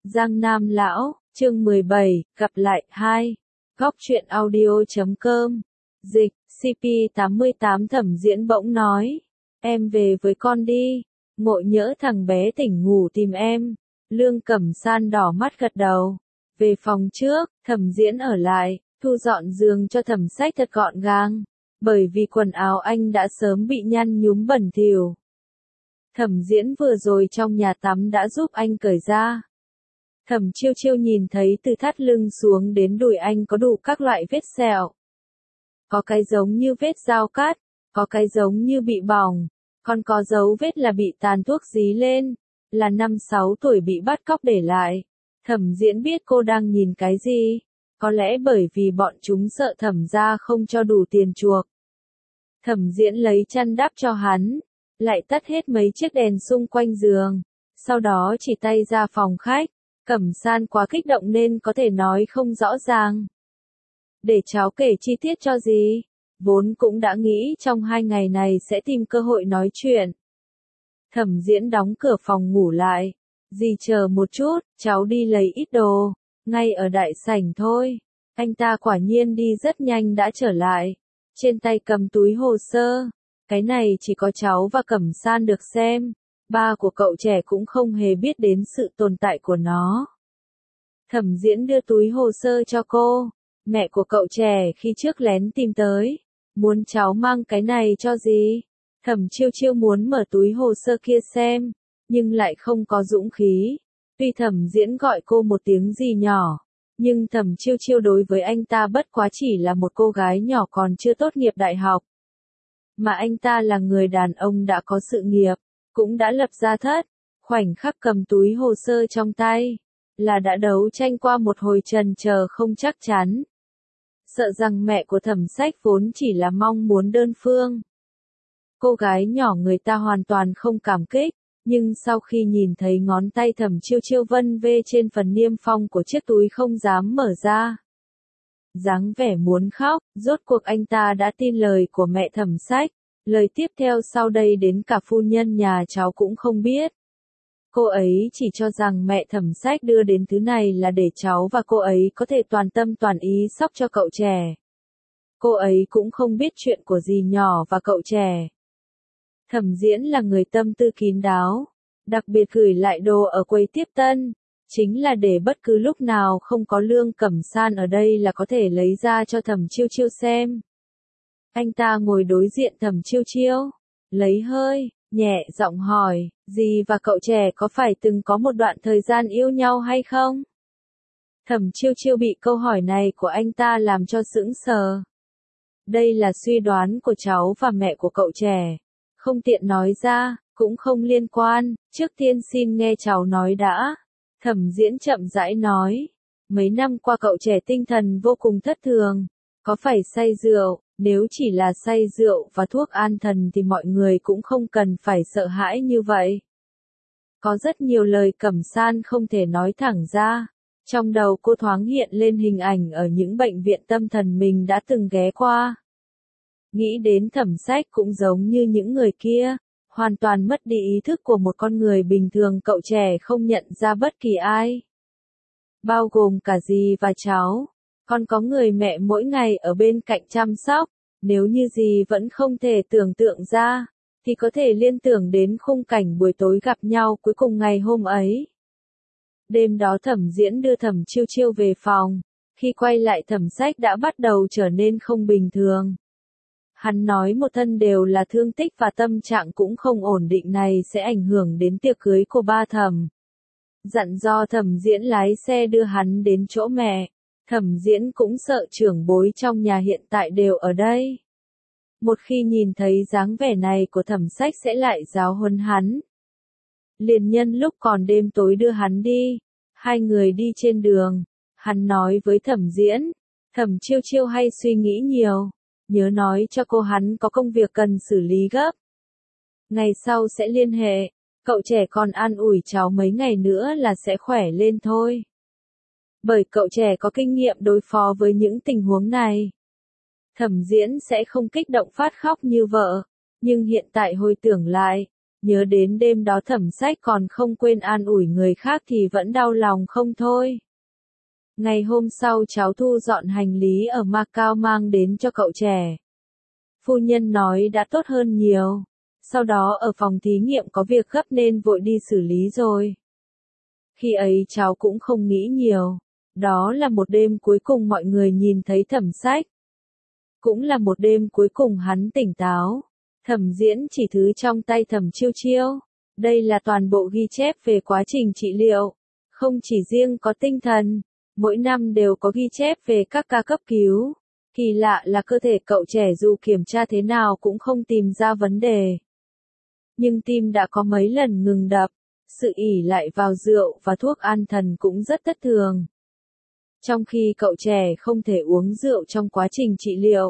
Giang Nam Lão, chương 17, gặp lại 2. Góc truyện audio.com. Dịch, CP88 Thẩm Diễn bỗng nói. Em về với con đi. Ngộ nhỡ thằng bé tỉnh ngủ tìm em. Lương Cẩm San đỏ mắt gật đầu. Về phòng trước, Thẩm Diễn ở lại, thu dọn giường cho Thẩm Sách thật gọn gàng. Bởi vì quần áo anh đã sớm bị nhăn nhúm bẩn thỉu. Thẩm Diễn vừa rồi trong nhà tắm đã giúp anh cởi ra. Thẩm Chiêu Chiêu nhìn thấy từ thắt lưng xuống đến đùi anh có đủ các loại vết sẹo. Có cái giống như vết dao cắt, có cái giống như bị bỏng, còn có dấu vết là bị tàn thuốc dí lên, là 5-6 tuổi bị bắt cóc để lại. Thẩm Diễn biết cô đang nhìn cái gì, có lẽ bởi vì bọn chúng sợ Thẩm gia không cho đủ tiền chuộc. Thẩm Diễn lấy chăn đắp cho hắn, lại tắt hết mấy chiếc đèn xung quanh giường, sau đó chỉ tay ra phòng khách. Cẩm San quá kích động nên có thể nói không rõ ràng. Để cháu kể chi tiết cho gì? Vốn cũng đã nghĩ trong 2 ngày này sẽ tìm cơ hội nói chuyện. Thẩm Diễn đóng cửa phòng ngủ lại. Dì chờ một chút, cháu đi lấy ít đồ. Ngay ở đại sảnh thôi. Anh ta quả nhiên đi rất nhanh đã trở lại. Trên tay cầm túi hồ sơ. Cái này chỉ có cháu và Cẩm San được xem. Ba của cậu trẻ cũng không hề biết đến sự tồn tại của nó. Thẩm Diễn đưa túi hồ sơ cho cô. Mẹ của cậu trẻ khi trước lén tìm tới. Muốn cháu mang cái này cho gì? Thẩm Chiêu Chiêu muốn mở túi hồ sơ kia xem, nhưng lại không có dũng khí. Tuy Thẩm Diễn gọi cô một tiếng gì nhỏ, nhưng Thẩm Chiêu Chiêu đối với anh ta bất quá chỉ là một cô gái nhỏ còn chưa tốt nghiệp đại học. Mà anh ta là người đàn ông đã có sự nghiệp, cũng đã lập gia thất. Khoảnh khắc cầm túi hồ sơ trong tay, là đã đấu tranh qua một hồi chần chờ không chắc chắn. Sợ rằng mẹ của Thẩm Sách vốn chỉ là mong muốn đơn phương. Cô gái nhỏ người ta hoàn toàn không cảm kích, nhưng sau khi nhìn thấy ngón tay Thẩm Chiêu Chiêu vân vê trên phần niêm phong của chiếc túi không dám mở ra. Dáng vẻ muốn khóc, rốt cuộc anh ta đã tin lời của mẹ Thẩm Sách. Lời tiếp theo sau đây đến cả phu nhân nhà cháu cũng không biết. Cô ấy chỉ cho rằng mẹ Thẩm Sách đưa đến thứ này là để cháu và cô ấy có thể toàn tâm toàn ý sóc cho cậu trẻ. Cô ấy cũng không biết chuyện của dì nhỏ và cậu trẻ. Thẩm Diễn là người tâm tư kín đáo, đặc biệt gửi lại đồ ở quầy tiếp tân, chính là để bất cứ lúc nào không có Lương Cẩm San ở đây là có thể lấy ra cho Thẩm Chiêu Chiêu xem. Anh ta ngồi đối diện Thẩm Chiêu Chiêu, lấy hơi, nhẹ giọng hỏi, dì và cậu trẻ có phải từng có một đoạn thời gian yêu nhau hay không? Thẩm Chiêu Chiêu bị câu hỏi này của anh ta làm cho sững sờ. Đây là suy đoán của cháu và mẹ của cậu trẻ. Không tiện nói ra, cũng không liên quan, trước tiên xin nghe cháu nói đã. Thẩm Diễn chậm rãi nói. Mấy năm qua cậu trẻ tinh thần vô cùng thất thường. Có phải say rượu? Nếu chỉ là say rượu và thuốc an thần thì mọi người cũng không cần phải sợ hãi như vậy. Có rất nhiều lời Cẩm San không thể nói thẳng ra. Trong đầu cô thoáng hiện lên hình ảnh ở những bệnh viện tâm thần mình đã từng ghé qua. Nghĩ đến Thẩm Sách cũng giống như những người kia, hoàn toàn mất đi ý thức của một con người bình thường, cậu trẻ không nhận ra bất kỳ ai. Bao gồm cả dì và cháu. Còn có người mẹ mỗi ngày ở bên cạnh chăm sóc, nếu như dì vẫn không thể tưởng tượng ra, thì có thể liên tưởng đến khung cảnh buổi tối gặp nhau cuối cùng ngày hôm ấy. Đêm đó Thẩm Diễn đưa Thẩm Chiêu Chiêu về phòng, khi quay lại Thẩm Sách đã bắt đầu trở nên không bình thường. Hắn nói một thân đều là thương tích và tâm trạng cũng không ổn định này sẽ ảnh hưởng đến tiệc cưới của ba Thẩm. Dặn do Thẩm Diễn lái xe đưa hắn đến chỗ mẹ. Thẩm Diễn cũng sợ trưởng bối trong nhà hiện tại đều ở đây. Một khi nhìn thấy dáng vẻ này của Thẩm Sách sẽ lại giáo huấn hắn. Liền nhân lúc còn đêm tối đưa hắn đi. 2 người đi trên đường. Hắn nói với Thẩm Diễn. Thẩm Chiêu Chiêu hay suy nghĩ nhiều. Nhớ nói cho cô hắn có công việc cần xử lý gấp. Ngày sau sẽ liên hệ. Cậu trẻ còn an ủi cháu mấy ngày nữa là sẽ khỏe lên thôi. Bởi cậu trẻ có kinh nghiệm đối phó với những tình huống này. Thẩm Diễn sẽ không kích động phát khóc như vợ. Nhưng hiện tại hồi tưởng lại, Nhớ đến đêm đó Thẩm Sách còn không quên an ủi người khác thì vẫn đau lòng không thôi. Ngày hôm sau cháu thu dọn hành lý ở Macau mang đến cho cậu trẻ. Phu nhân nói đã tốt hơn nhiều. Sau đó ở phòng thí nghiệm có việc gấp nên vội đi xử lý rồi. Khi ấy cháu cũng không nghĩ nhiều. Đó là một đêm cuối cùng mọi người nhìn thấy Thẩm Sách. Cũng là một đêm cuối cùng hắn tỉnh táo. Thẩm Diễn chỉ thứ trong tay Thẩm Chiêu Chiêu. Đây là toàn bộ ghi chép về quá trình trị liệu. Không chỉ riêng có tinh thần, mỗi năm đều có ghi chép về các ca cấp cứu. Kỳ lạ là cơ thể cậu trẻ dù kiểm tra thế nào cũng không tìm ra vấn đề. Nhưng tim đã có mấy lần ngừng đập, sự ỷ lại vào rượu và thuốc an thần cũng rất thất thường. Trong khi cậu trẻ không thể uống rượu trong quá trình trị liệu.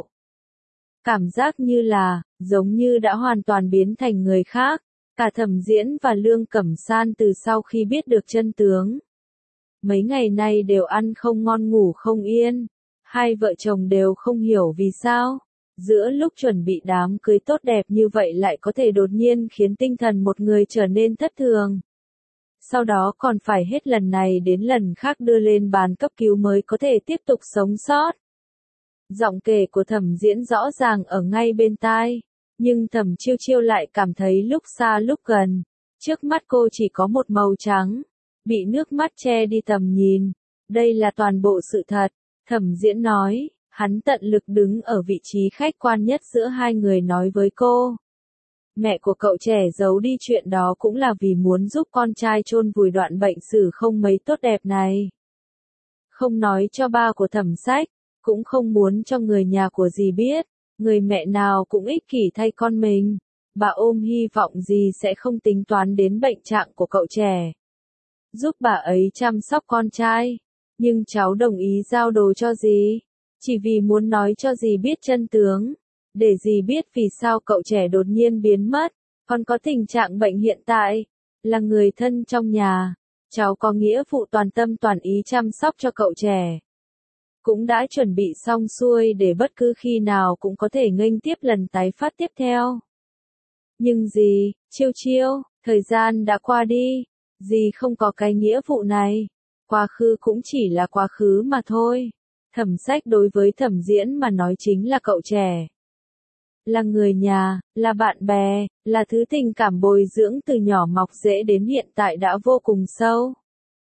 Cảm giác như là, giống như đã hoàn toàn biến thành người khác. Cả Thẩm Diễn và Lương Cẩm San từ sau khi biết được chân tướng. Mấy ngày nay đều ăn không ngon ngủ không yên. Hai vợ chồng đều không hiểu vì sao. Giữa lúc chuẩn bị đám cưới tốt đẹp như vậy lại có thể đột nhiên khiến tinh thần một người trở nên thất thường. Sau đó còn phải hết lần này đến lần khác đưa lên bàn cấp cứu mới có thể tiếp tục sống sót. Giọng kể của Thẩm Diễn rõ ràng ở ngay bên tai, nhưng Thẩm Chiêu Chiêu lại cảm thấy lúc xa lúc gần. Trước mắt cô chỉ có một màu trắng, bị nước mắt che đi tầm nhìn. Đây là toàn bộ sự thật, Thẩm Diễn nói, hắn tận lực đứng ở vị trí khách quan nhất giữa hai người nói với cô. Mẹ của cậu trẻ giấu đi chuyện đó cũng là vì muốn giúp con trai chôn vùi đoạn bệnh sử không mấy tốt đẹp này. Không nói cho ba của Thẩm Sách, cũng không muốn cho người nhà của dì biết, người mẹ nào cũng ích kỷ thay con mình. Bà ôm hy vọng dì sẽ không tính toán đến bệnh trạng của cậu trẻ. Giúp bà ấy chăm sóc con trai. Nhưng cháu đồng ý giao đồ cho dì. Chỉ vì muốn nói cho dì biết chân tướng. Để dì biết vì sao cậu trẻ đột nhiên biến mất. Còn có tình trạng bệnh hiện tại. Là người thân trong nhà. Cháu có nghĩa vụ toàn tâm toàn ý chăm sóc cho cậu trẻ. Cũng đã chuẩn bị xong xuôi để bất cứ khi nào cũng có thể nghênh tiếp lần tái phát tiếp theo. Nhưng dì, Chiêu Chiêu, thời gian đã qua đi. Dì không có cái nghĩa vụ này. Quá khứ cũng chỉ là quá khứ mà thôi. Thẩm Sách đối với Thẩm Diễn mà nói chính là cậu trẻ. Là người nhà, là bạn bè, là thứ tình cảm bồi dưỡng từ nhỏ mọc rễ đến hiện tại đã vô cùng sâu.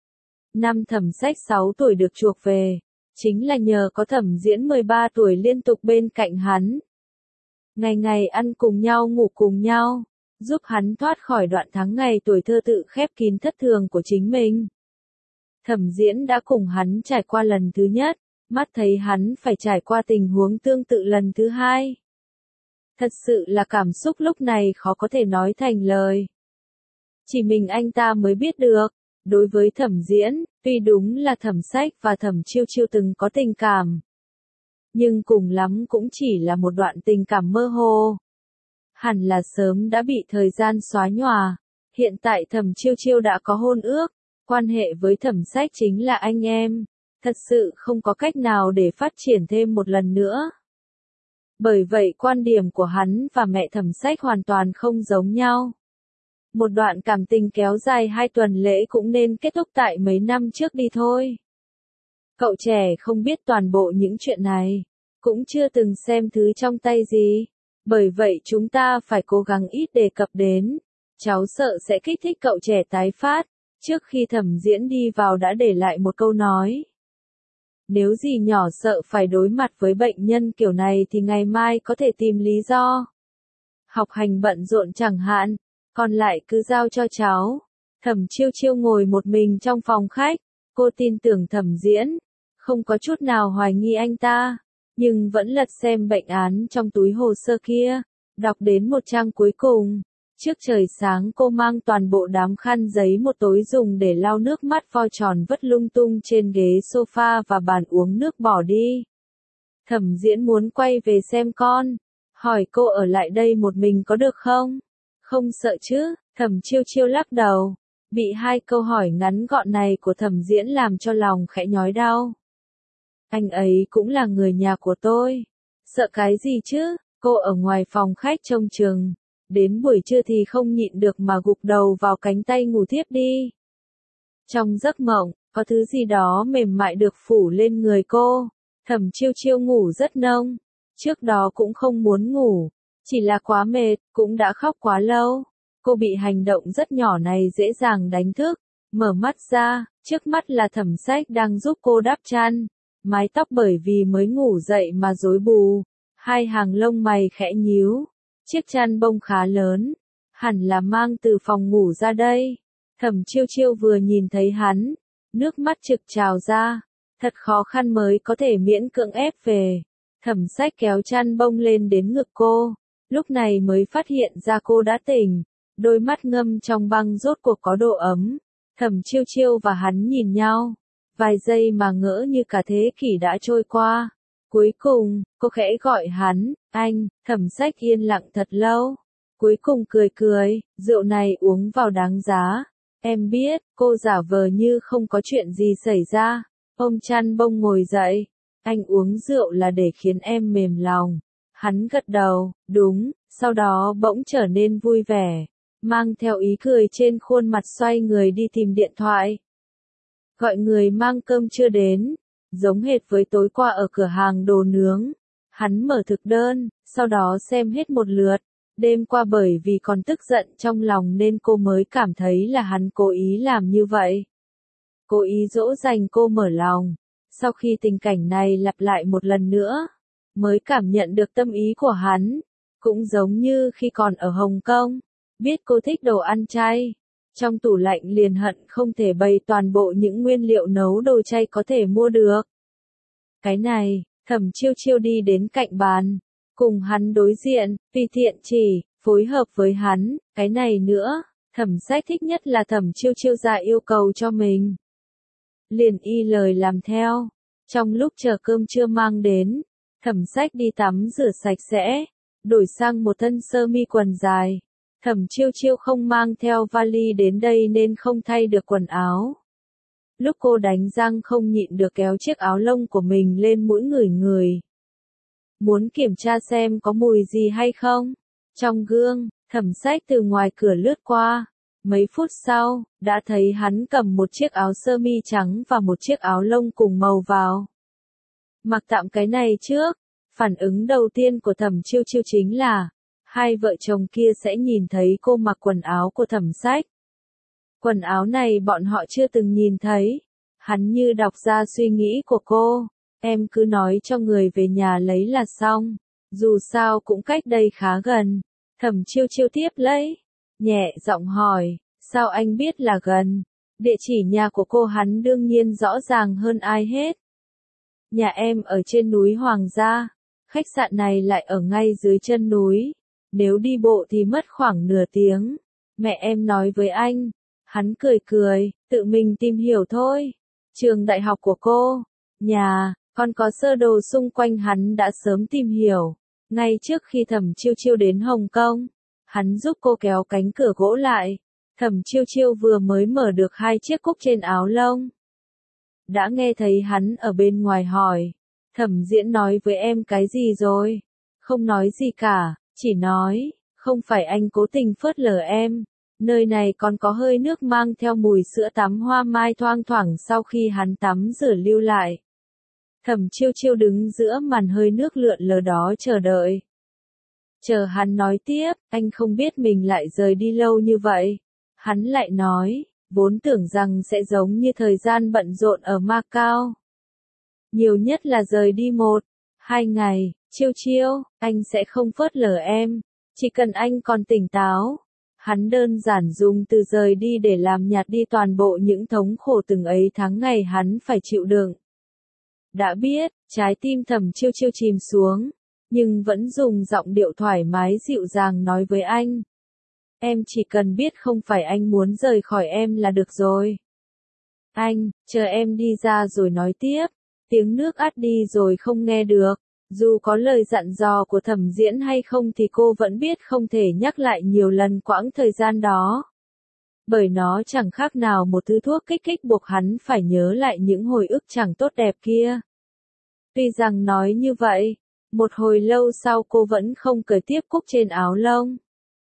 Năm Thẩm Sách 6 tuổi được chuộc về, chính là nhờ có Thẩm Diễn 13 tuổi liên tục bên cạnh hắn. Ngày ngày ăn cùng nhau ngủ cùng nhau, giúp hắn thoát khỏi đoạn tháng ngày tuổi thơ tự khép kín thất thường của chính mình. Thẩm Diễn đã cùng hắn trải qua lần thứ nhất, mắt thấy hắn phải trải qua tình huống tương tự lần thứ hai. Thật sự là cảm xúc lúc này khó có thể nói thành lời. Chỉ mình anh ta mới biết được. Đối với Thẩm Diễn, tuy đúng là Thẩm Sách và Thẩm Chiêu Chiêu từng có tình cảm. Nhưng cùng lắm cũng chỉ là một đoạn tình cảm mơ hồ. Hẳn là sớm đã bị thời gian xóa nhòa. Hiện tại Thẩm Chiêu Chiêu đã có hôn ước. Quan hệ với Thẩm Sách chính là anh em. Thật sự không có cách nào để phát triển thêm một lần nữa. Bởi vậy quan điểm của hắn và mẹ Thẩm Sách hoàn toàn không giống nhau. Một đoạn cảm tình kéo dài 2 tuần lễ cũng nên kết thúc tại mấy năm trước đi thôi. Cậu trẻ không biết toàn bộ những chuyện này, cũng chưa từng xem thứ trong tay gì. Bởi vậy chúng ta phải cố gắng ít đề cập đến. Cháu sợ sẽ kích thích cậu trẻ tái phát. Trước khi Thẩm Diễn đi vào đã để lại một câu nói. Nếu dì nhỏ sợ phải đối mặt với bệnh nhân kiểu này thì ngày mai có thể tìm lý do. Học hành bận rộn chẳng hạn, còn lại cứ giao cho cháu. Thẩm Chiêu Chiêu ngồi một mình trong phòng khách, cô tin tưởng Thẩm Diễn, không có chút nào hoài nghi anh ta, nhưng vẫn lật xem bệnh án trong túi hồ sơ kia, đọc đến một trang cuối cùng. Trước trời sáng cô mang toàn bộ đám khăn giấy một tối dùng để lau nước mắt vo tròn vất lung tung trên ghế sofa và bàn uống nước bỏ đi. Thẩm Diễn muốn quay về xem con, hỏi cô ở lại đây một mình có được không? Không sợ chứ, Thẩm Chiêu Chiêu lắc đầu, bị 2 câu hỏi ngắn gọn này của Thẩm Diễn làm cho lòng khẽ nhói đau. Anh ấy cũng là người nhà của tôi, sợ cái gì chứ, cô ở ngoài phòng khách trông chừng. đến buổi trưa thì không nhịn được mà gục đầu vào cánh tay ngủ thiếp đi. Trong giấc mộng, có thứ gì đó mềm mại được phủ lên người cô. Thẩm Chiêu Chiêu ngủ rất nông. Trước đó cũng không muốn ngủ, chỉ là quá mệt, cũng đã khóc quá lâu. Cô bị hành động rất nhỏ này dễ dàng đánh thức. Mở mắt ra, trước mắt là Thẩm Sách đang giúp cô đắp chăn. Mái tóc bởi vì mới ngủ dậy mà rối bù. Hai hàng lông mày khẽ nhíu. Chiếc chăn bông khá lớn. Hẳn là mang từ phòng ngủ ra đây. Thẩm Chiêu Chiêu vừa nhìn thấy hắn, nước mắt trực trào ra. Thật khó khăn mới có thể miễn cưỡng ép về. Thẩm Sách kéo chăn bông lên đến ngực cô. Lúc này mới phát hiện ra cô đã tỉnh. Đôi mắt ngâm trong băng rốt cuộc có độ ấm. Thẩm Chiêu Chiêu và hắn nhìn nhau. Vài giây mà ngỡ như cả thế kỷ đã trôi qua. Cuối cùng, cô khẽ gọi hắn, anh. Thẩm Sách yên lặng thật lâu. Cuối cùng cười cười, rượu này uống vào đáng giá. Em biết, cô giả vờ như không có chuyện gì xảy ra. Ôm chăn bông ngồi dậy. Anh uống rượu là để khiến em mềm lòng. Hắn gật đầu, đúng, sau đó bỗng trở nên vui vẻ. Mang theo ý cười trên khuôn mặt xoay người đi tìm điện thoại. Gọi người mang cơm trưa đến. Giống hệt với tối qua ở cửa hàng đồ nướng. Hắn mở thực đơn, sau đó xem hết một lượt. Đêm qua bởi vì còn tức giận trong lòng nên cô mới cảm thấy là hắn cố ý làm như vậy. Cố ý dỗ dành cô mở lòng. Sau khi tình cảnh này lặp lại một lần nữa, mới cảm nhận được tâm ý của hắn. Cũng giống như khi còn ở Hồng Kông, biết cô thích đồ ăn chay. Trong tủ lạnh liền hận không thể bày toàn bộ những nguyên liệu nấu đồ chay có thể mua được. Cái này, Thẩm Chiêu Chiêu đi đến cạnh bàn. Cùng hắn đối diện, vì thiện chỉ, phối hợp với hắn, cái này nữa, Thẩm Sách thích nhất là Thẩm Chiêu Chiêu ra yêu cầu cho mình. Liền y lời làm theo. Trong lúc chờ cơm trưa mang đến, Thẩm Sách đi tắm rửa sạch sẽ, đổi sang một thân sơ mi quần dài. Thẩm Chiêu Chiêu không mang theo vali đến đây nên không thay được quần áo. Lúc cô đánh răng không nhịn được kéo chiếc áo lông của mình lên mũi người. Muốn kiểm tra xem có mùi gì hay không. Trong gương, Thẩm Sách từ ngoài cửa lướt qua. Mấy phút sau, đã thấy hắn cầm một chiếc áo sơ mi trắng và một chiếc áo lông cùng màu vào. Mặc tạm cái này trước. Phản ứng đầu tiên của Thẩm Chiêu Chiêu chính là, hai vợ chồng kia sẽ nhìn thấy cô mặc quần áo của Thẩm Sách. Quần áo này bọn họ chưa từng nhìn thấy. Hắn như đọc ra suy nghĩ của cô. Em cứ nói cho người về nhà lấy là xong. Dù sao cũng cách đây khá gần. Thẩm Chiêu Chiêu tiếp lấy. Nhẹ giọng hỏi, sao anh biết là gần? Địa chỉ nhà của cô hắn đương nhiên rõ ràng hơn ai hết. Nhà em ở trên núi Hoàng Gia. Khách sạn này lại ở ngay dưới chân núi. Nếu đi bộ thì mất khoảng nửa tiếng. Mẹ em nói với anh. Hắn cười cười, tự mình tìm hiểu thôi. Trường đại học của cô, nhà, còn có sơ đồ xung quanh hắn đã sớm tìm hiểu. Ngay trước khi Thẩm Chiêu Chiêu đến Hồng Kông, hắn giúp cô kéo cánh cửa gỗ lại. Thẩm Chiêu Chiêu vừa mới mở được hai chiếc cúc trên áo lông. Đã nghe thấy hắn ở bên ngoài hỏi. Thẩm Diễn nói với em cái gì rồi? Không nói gì cả, chỉ nói, không phải anh cố tình phớt lờ em. Nơi này còn có hơi nước mang theo mùi sữa tắm hoa mai thoang thoảng sau khi hắn tắm rửa lưu lại. Thẩm Chiêu Chiêu đứng giữa màn hơi nước lượn lờ đó chờ đợi. Chờ hắn nói tiếp, anh không biết mình lại rời đi lâu như vậy. Hắn lại nói, vốn tưởng rằng sẽ giống như thời gian bận rộn ở Macau. Nhiều nhất là rời đi 1-2 ngày, Chiêu Chiêu, anh sẽ không phớt lờ em. Chỉ cần anh còn tỉnh táo. Hắn đơn giản dùng từ rời đi để làm nhạt đi toàn bộ những thống khổ từng ấy tháng ngày hắn phải chịu đựng. Đã biết, trái tim Thẩm Chiêu Chiêu chìm xuống, nhưng vẫn dùng giọng điệu thoải mái dịu dàng nói với anh. Em chỉ cần biết không phải anh muốn rời khỏi em là được rồi. Anh, chờ em đi ra rồi nói tiếp. Tiếng nước át đi rồi không nghe được. Dù có lời dặn dò của Thẩm Diễn hay không thì cô vẫn biết không thể nhắc lại nhiều lần quãng thời gian đó. Bởi nó chẳng khác nào một thứ thuốc kích thích buộc hắn phải nhớ lại những hồi ức chẳng tốt đẹp kia. Tuy rằng nói như vậy, một hồi lâu sau cô vẫn không cởi tiếp cúc trên áo lông.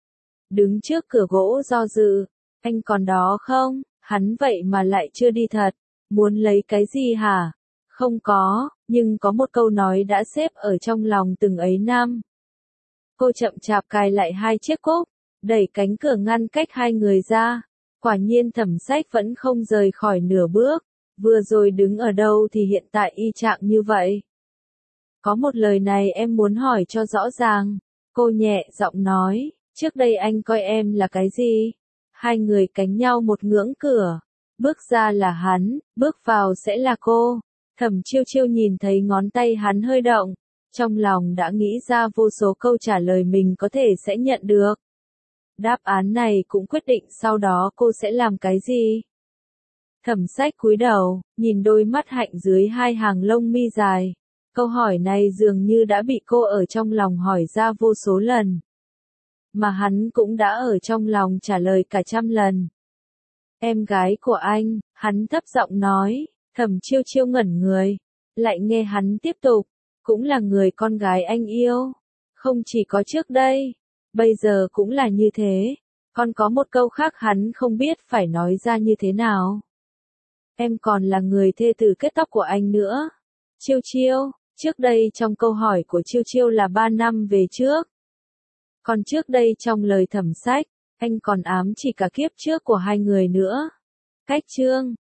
đứng trước cửa gỗ do dự. Anh còn đó không? Hắn vậy mà lại chưa đi thật. Muốn lấy cái gì hả? Không có, nhưng có một câu nói đã xếp ở trong lòng từng ấy năm. Cô chậm chạp cài lại hai chiếc cúc, đẩy cánh cửa ngăn cách hai người ra. Quả nhiên Thẩm Sách vẫn không rời khỏi nửa bước. Vừa rồi đứng ở đâu thì hiện tại y chang như vậy. Có một lời này em muốn hỏi cho rõ ràng. Cô nhẹ giọng nói, trước đây anh coi em là cái gì? Hai người cánh nhau một ngưỡng cửa. Bước ra là hắn, bước vào sẽ là cô. Thẩm Chiêu Chiêu nhìn thấy ngón tay hắn hơi động. Trong lòng đã nghĩ ra vô số câu trả lời mình có thể sẽ nhận được. Đáp án này cũng quyết định sau đó cô sẽ làm cái gì. Thẩm Sách cúi đầu, nhìn đôi mắt hạnh dưới hai hàng lông mi dài. Câu hỏi này dường như đã bị cô ở trong lòng hỏi ra vô số lần. Mà hắn cũng đã ở trong lòng trả lời cả trăm lần. Em gái của anh, hắn thấp giọng nói. Thẩm Chiêu Chiêu ngẩn người. Lại nghe hắn tiếp tục. Cũng là người con gái anh yêu. Không chỉ có trước đây. Bây giờ cũng là như thế. Còn có một câu khác hắn không biết phải nói ra như thế nào. Em còn là người thê tử kết tóc của anh nữa. Chiêu Chiêu, trước đây trong câu hỏi của Chiêu Chiêu là 3 năm về trước. Còn trước đây trong lời Thẩm Sách, anh còn ám chỉ cả kiếp trước của hai người nữa. Cách chương